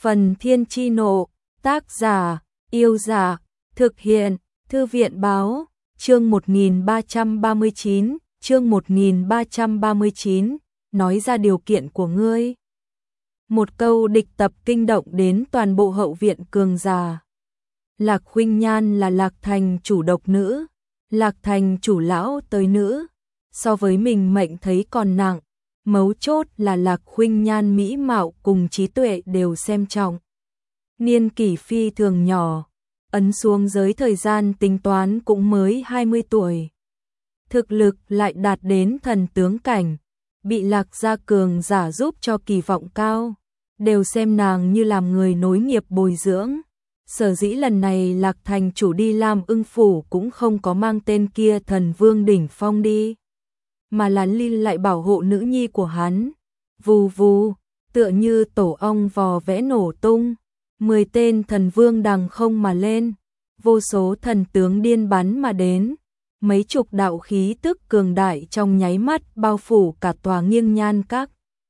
Phần Thiên Chi Nộ, tác giả, Yêu Giả, thực hiện, Thư viện Báo, chương 1339, chương 1339, nói ra điều kiện của ngươi. Một câu địch tập kinh động đến toàn bộ hậu viện cường giả. Lạc Khuynh Nhan là Lạc Thành chủ độc nữ, Lạc Thành chủ lão tới nữ, so với mình mệnh thấy còn nặng. Mấu chốt là Lạc Khuynh Nhan mỹ mạo cùng trí tuệ đều xem trọng. Niên kỷ phi thường nhỏ, ấn xuống giới thời gian tính toán cũng mới 20 tuổi. Thực lực lại đạt đến thần tướng cảnh, bị Lạc gia cường giả giúp cho kỳ vọng cao, đều xem nàng như làm người nối nghiệp bồi dưỡng. Sở dĩ lần này Lạc Thành chủ đi Lam Ưng phủ cũng không có mang tên kia thần vương đỉnh phong đi, mà là lại bảo hộ nữ nhi của hắn. Vù vù, tựa như tổ ong vò vẽ nổ tung, 10 tên thần vương đằng không mà lên, vô số thần tướng điên bắn mà đến, mấy chục đạo khí tức cường đại trong nháy mắt bao phủ cả tòa Nghiêng Nhan Các.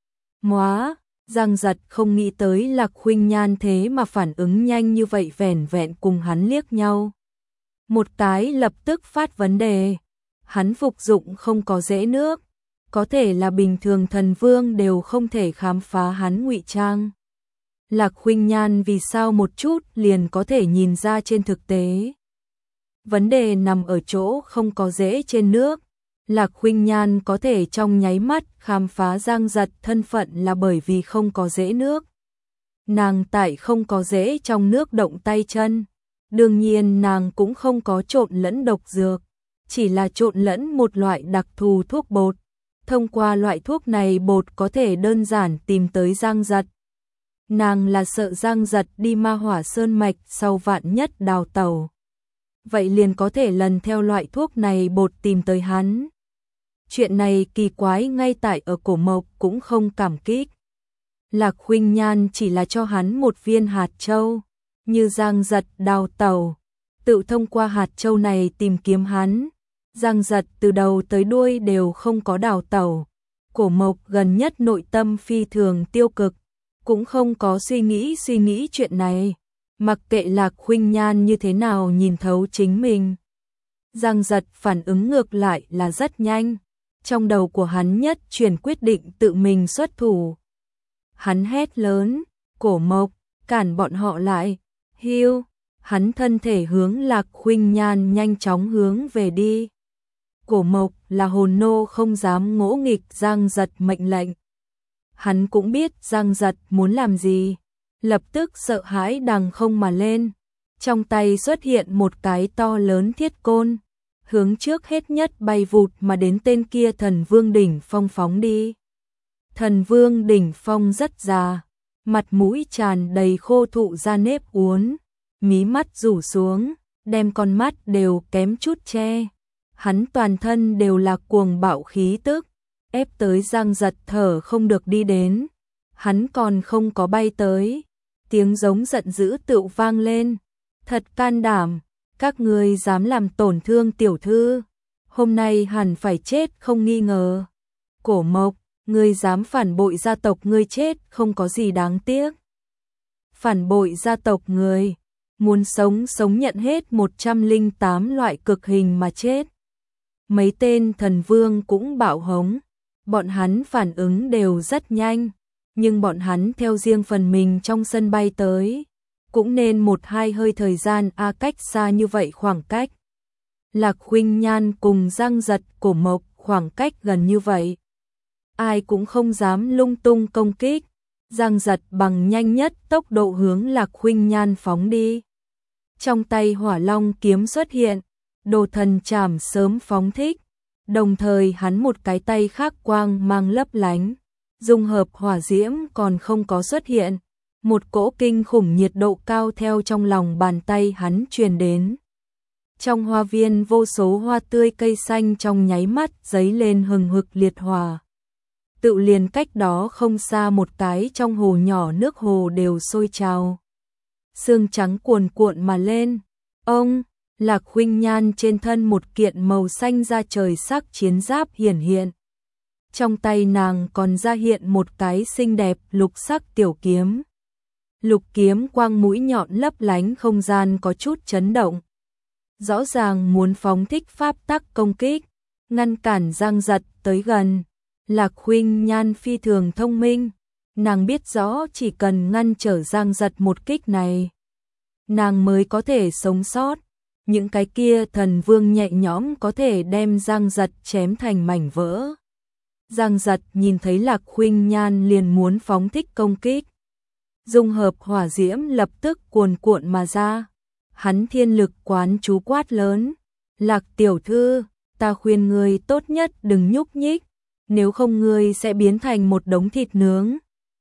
Móa, Giang Giật không nghĩ tới Lạc Khuynh Nhan thế mà phản ứng nhanh như vậy, vẻn vẹn cùng hắn liếc nhau. Một cái lập tức phát vấn đề. Hắn phục dụng không có dễ nước, có thể là bình thường thần vương đều không thể khám phá hắn ngụy trang. Lạc Khuynh Nhan vì sao một chút liền có thể nhìn ra trên thực tế. Vấn đề nằm ở chỗ không có dễ trên nước. Lạc Khuynh Nhan có thể trong nháy mắt khám phá Giang Giật thân phận là bởi vì không có dễ nước. Nàng tại không có dễ trong nước động tay chân, đương nhiên nàng cũng không có trộn lẫn độc dược, chỉ là trộn lẫn một loại đặc thù thuốc bột. Thông qua loại thuốc này bột có thể đơn giản tìm tới Giang Giật. Nàng là sợ Giang Giật đi Ma Hỏa Sơn mạch sau vạn nhất đào tẩu, vậy liền có thể lần theo loại thuốc này bột tìm tới hắn. Chuyện này kỳ quái ngay tại ở Cổ Mộc cũng không cảm kích. Lạc Khuynh Nhan chỉ là cho hắn một viên hạt châu, như Giang Giật đào tẩu, tự thông qua hạt châu này tìm kiếm hắn. Giang Giật từ đầu tới đuôi đều không có đào tẩu. Cổ Mộc gần nhất nội tâm phi thường tiêu cực, cũng không có suy nghĩ chuyện này, mặc kệ Lạc Khuynh Nhan như thế nào nhìn thấu chính mình. Giang Giật phản ứng ngược lại là rất nhanh, trong đầu của hắn nhất chuyển quyết định tự mình xuất thủ. Hắn hét lớn, Cổ Mộc, cản bọn họ lại, hiu, hắn thân thể hướng Lạc Khuynh Nhan nhanh chóng hướng về đi. Cổ Mộc là hồn nô không dám ngỗ nghịch Giang Giật mệnh lệnh. Hắn cũng biết Giang Giật muốn làm gì, lập tức sợ hãi đằng không mà lên, trong tay xuất hiện một cái to lớn thiết côn, hướng trước hết nhất bay vụt mà đến tên kia thần vương đỉnh phong phóng đi. Thần vương đỉnh phong rất già, mặt mũi tràn đầy khô thụ ra nếp uốn, mí mắt rủ xuống, đem con mắt đều kém chút che. Hắn toàn thân đều là cuồng bạo khí tức, ép tới Giang Giật thở không được đi đến. Hắn còn không có bay tới, tiếng giống giận dữ tựu vang lên. Thật can đảm, các ngươi dám làm tổn thương tiểu thư, hôm nay hẳn phải chết không nghi ngờ. Cổ Mộc, ngươi dám phản bội gia tộc ngươi chết không có gì đáng tiếc. Phản bội gia tộc ngươi, muốn sống sống nhận hết 108 loại cực hình mà chết. Mấy tên thần vương cũng bạo hống, bọn hắn phản ứng đều rất nhanh, nhưng bọn hắn theo riêng phần mình trong sân bay tới, cũng nên 1-2 hơi thời gian cách xa như vậy khoảng cách. Lạc Khuynh Nhan cùng Giang Giật, Cổ Mộc khoảng cách gần như vậy, ai cũng không dám lung tung công kích. Giang Giật bằng nhanh nhất tốc độ hướng Lạc Khuynh Nhan phóng đi. Trong tay Hỏa Long kiếm xuất hiện, Đồ Thần Trảm sớm phóng thích, đồng thời hắn một cái tay khác quang mang lấp lánh, dung hợp hỏa diễm còn không có xuất hiện, một cỗ kinh khủng nhiệt độ cao theo trong lòng bàn tay hắn truyền đến. Trong hoa viên vô số hoa tươi cây xanh trong nháy mắt giấy lên hừng hực liệt hỏa. Tự liền cách đó không xa một cái trong hồ nhỏ nước hồ đều sôi trào. Sương trắng cuồn cuộn mà lên. Ông, Lạc Khuynh Nhan trên thân một kiện màu xanh da trời sắc chiến giáp hiển hiện. Trong tay nàng còn ra hiện một cái xinh đẹp lục sắc tiểu kiếm. Lục kiếm quang mũi nhọn lấp lánh, không gian có chút chấn động. Rõ ràng muốn phóng thích pháp tắc công kích, ngăn cản Giang Giật tới gần. Lạc Khuynh Nhan phi thường thông minh, nàng biết rõ chỉ cần ngăn trở Giang Giật một kích này, nàng mới có thể sống sót. Những cái kia thần vương nhẹ nhõm có thể đem Giang Giật chém thành mảnh vỡ. Giang Giật nhìn thấy Lạc Khuynh Nhan liền muốn phóng thích công kích. Dung hợp hỏa diễm lập tức cuồn cuộn mà ra. Hắn thiên lực quán chú quát lớn. Lạc tiểu thư, ta khuyên ngươi tốt nhất đừng nhúc nhích, nếu không ngươi sẽ biến thành một đống thịt nướng.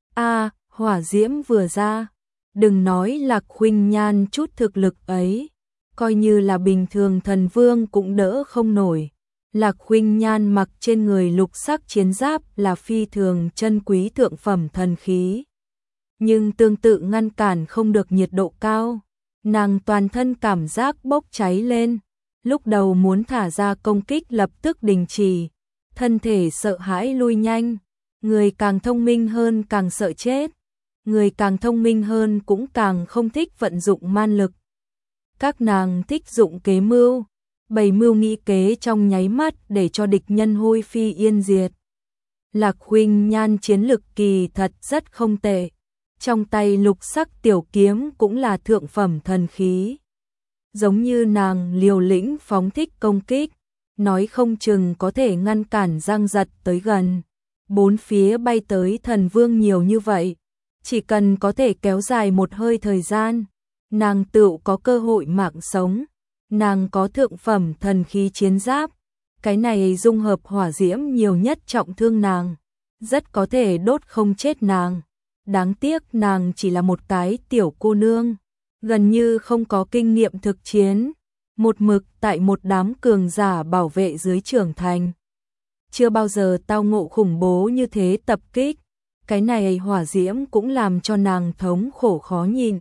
Hỏa diễm vừa ra, đừng nói Lạc Khuynh Nhan chút thực lực ấy, coi như là bình thường thần vương cũng đỡ không nổi. Lạc Khuynh Nhan mặc trên người lục sắc chiến giáp là phi thường chân quý thượng phẩm thần khí, nhưng tương tự ngăn cản không được nhiệt độ cao. Nàng toàn thân cảm giác bốc cháy lên, lúc đầu muốn thả ra công kích lập tức đình chỉ, thân thể sợ hãi lui nhanh. Người càng thông minh hơn càng sợ chết, người càng thông minh hơn cũng càng không thích vận dụng man lực. Các nàng thích dụng kế mưu, bày mưu nghĩ kế trong nháy mắt để cho địch nhân hôi phi yên diệt. Lạc Khuynh Nhan chiến lực kỳ thật rất không tệ, trong tay lục sắc tiểu kiếm cũng là thượng phẩm thần khí. Giống như nàng liều lĩnh phóng thích công kích, nói không chừng có thể ngăn cản Giang Giật tới gần. Bốn phía bay tới thần vương nhiều như vậy, chỉ cần có thể kéo dài một hơi thời gian, nàng tựu có cơ hội mạng sống. Nàng có thượng phẩm thần khí chiến giáp, cái này dung hợp hỏa diễm nhiều nhất trọng thương nàng, rất có thể đốt không chết nàng. Đáng tiếc nàng chỉ là một cái tiểu cô nương, gần như không có kinh nghiệm thực chiến, một mực tại một đám cường giả bảo vệ dưới trưởng thành. Chưa bao giờ tao ngộ khủng bố như thế tập kích, cái này hỏa diễm cũng làm cho nàng thống khổ khó nhìn.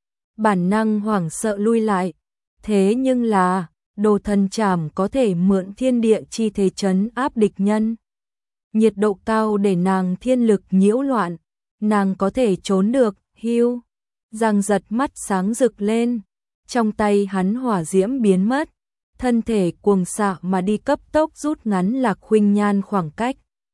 Bản năng hoảng sợ lui lại, thế nhưng là, đồ thần trảm có thể mượn thiên địa chi thế trấn áp địch nhân. Nhiệt độ cao để nàng thiên lực nhiễu loạn, nàng có thể trốn được, hưu. Giang Giật mắt sáng rực lên, trong tay hắn hỏa diễm biến mất, thân thể cuồng xạ mà đi cấp tốc rút ngắn Lạc Khuynh Nhan khoảng cách.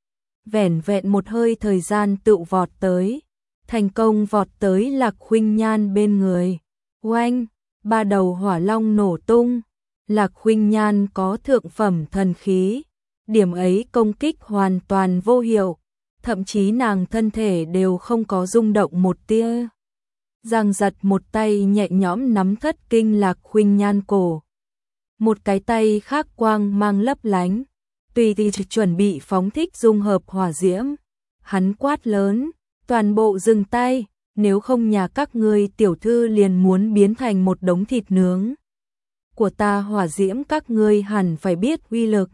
Vẻn vẹn một hơi thời gian tự vọt tới, thành công vọt tới Lạc Khuynh Nhan bên người. Oanh, ba đầu hỏa long nổ tung, Lạc Khuynh Nhan có thượng phẩm thần khí, điểm ấy công kích hoàn toàn vô hiệu, thậm chí nàng thân thể đều không có rung động một tia. Giang Giật một tay nhẹ nhõm nắm thất kinh Lạc Khuynh Nhan cổ, một cái tay khác quang mang lấp lánh, tùy thì chuẩn bị phóng thích dung hợp hỏa diễm. Hắn quát lớn, toàn bộ dừng tay, nếu không nhà các ngươi tiểu thư liền muốn biến thành một đống thịt nướng. Của ta hỏa diễm các ngươi hẳn phải biết uy lực.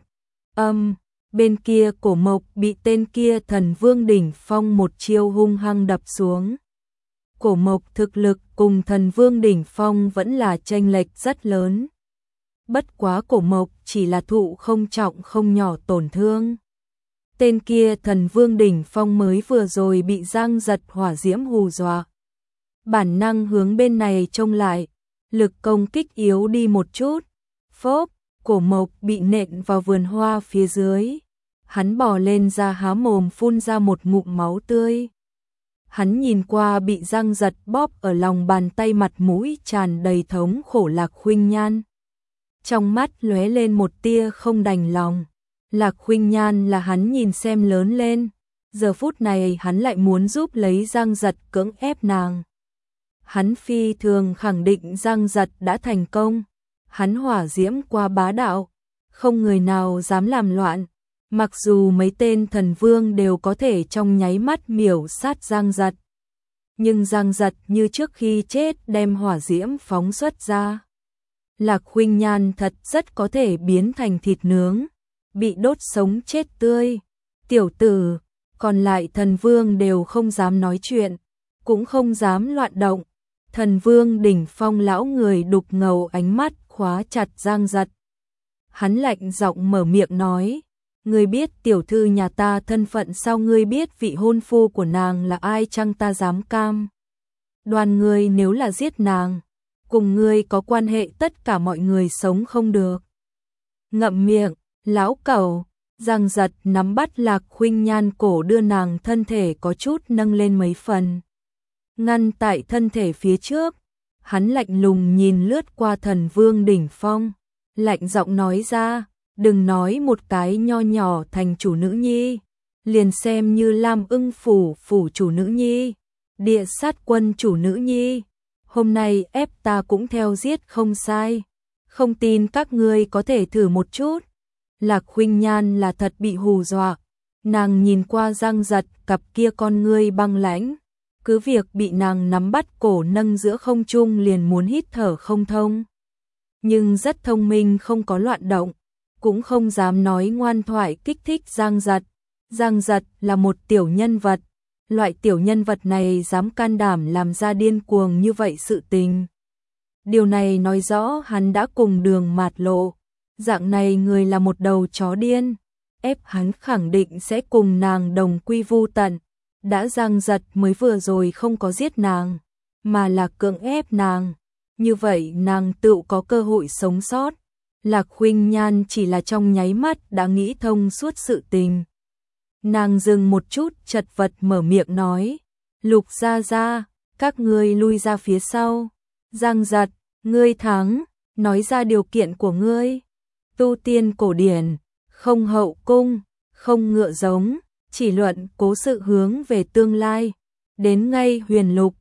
Bên kia Cổ Mộc bị tên kia thần vương đỉnh phong một chiêu hung hăng đập xuống. Cổ Mộc thực lực cùng thần vương đỉnh phong vẫn là chênh lệch rất lớn. Bất quá Cổ Mộc chỉ là thụ không trọng không nhỏ tổn thương. Tên kia thần vương đỉnh phong mới vừa rồi bị Giang Giật hỏa diễm hù dọa. Bản năng hướng bên này trông lại, lực công kích yếu đi một chút. Phốp, Cổ Mộc bị nện vào vườn hoa phía dưới. Hắn bò lên ra há mồm phun ra một ngụm máu tươi. Hắn nhìn qua bị Giang Giật bóp ở lòng bàn tay, mặt mũi tràn đầy thống khổ Lạc Khuynh Nhan. Trong mắt lóe lên một tia không đành lòng. Lạc Khuynh Nhan là hắn nhìn xem lớn lên, giờ phút này hắn lại muốn giúp lấy Giang Giật cưỡng ép nàng. Hắn phi thường khẳng định Giang Giật đã thành công, hắn hỏa diễm qua bá đạo, không người nào dám làm loạn, mặc dù mấy tên thần vương đều có thể trong nháy mắt miểu sát Giang Giật. Nhưng Giang Giật như trước khi chết đem hỏa diễm phóng xuất ra. Lạc Khuynh Nhan thật rất có thể biến thành thịt nướng, bị đốt sống chết tươi. Tiểu tử, còn lại thần vương đều không dám nói chuyện, cũng không dám loạn động. Thần vương đỉnh phong lão người đục ngầu ánh mắt khóa chặt Giang Giật. Hắn lạnh giọng mở miệng nói, ngươi biết tiểu thư nhà ta thân phận sao, ngươi biết vị hôn phu của nàng là ai chăng, ta dám cam Đoàn ngươi nếu là giết nàng, cùng ngươi có quan hệ tất cả mọi người sống không được. Ngậm miệng, lão cẩu. Giang Giật nắm bắt Lạc Khuynh Nhan cổ đưa nàng thân thể có chút nâng lên mấy phần. Ngăn tại thân thể phía trước, hắn lạnh lùng nhìn lướt qua Thần Vương đỉnh phong, lạnh giọng nói ra, đừng nói một cái nho nhỏ thành chủ nữ nhi, liền xem như Lam Ưng phủ chủ nữ nhi, Địa Sát quân chủ nữ nhi, hôm nay ép ta cũng theo giết không sai, không tin các ngươi có thể thử một chút. Lạc Khuynh Nhan là thật bị hù dọa, nàng nhìn qua Giang Giật cặp kia con ngươi băng lãnh, cứ việc bị nàng nắm bắt cổ nâng giữa không trung liền muốn hít thở không thông. Nhưng rất thông minh không có loạn động, cũng không dám nói ngoan thoại kích thích Giang Giật. Giang Giật là một tiểu nhân vật, loại tiểu nhân vật này dám can đảm làm ra điên cuồng như vậy sự tình. Điều này nói rõ hắn đã cùng Đường Mạt Lộ. Dạng này người là một đầu chó điên, ép hắn khẳng định sẽ cùng nàng đồng quy vu tận. Đã Giang Giật mới vừa rồi không có giết nàng, mà là cưỡng ép nàng, như vậy nàng tự có cơ hội sống sót. Lạc Khuynh Nhan chỉ là trong nháy mắt đã nghĩ thông suốt sự tình. Nàng dừng một chút chật vật mở miệng nói, Lục gia gia, các ngươi lui ra phía sau. Giang Giật, ngươi thắng, nói ra điều kiện của ngươi. Tu tiên cổ điển, không hậu cung, không ngựa giống, chỉ luận cố sự hướng về tương lai. Đến ngay Huyền Lục,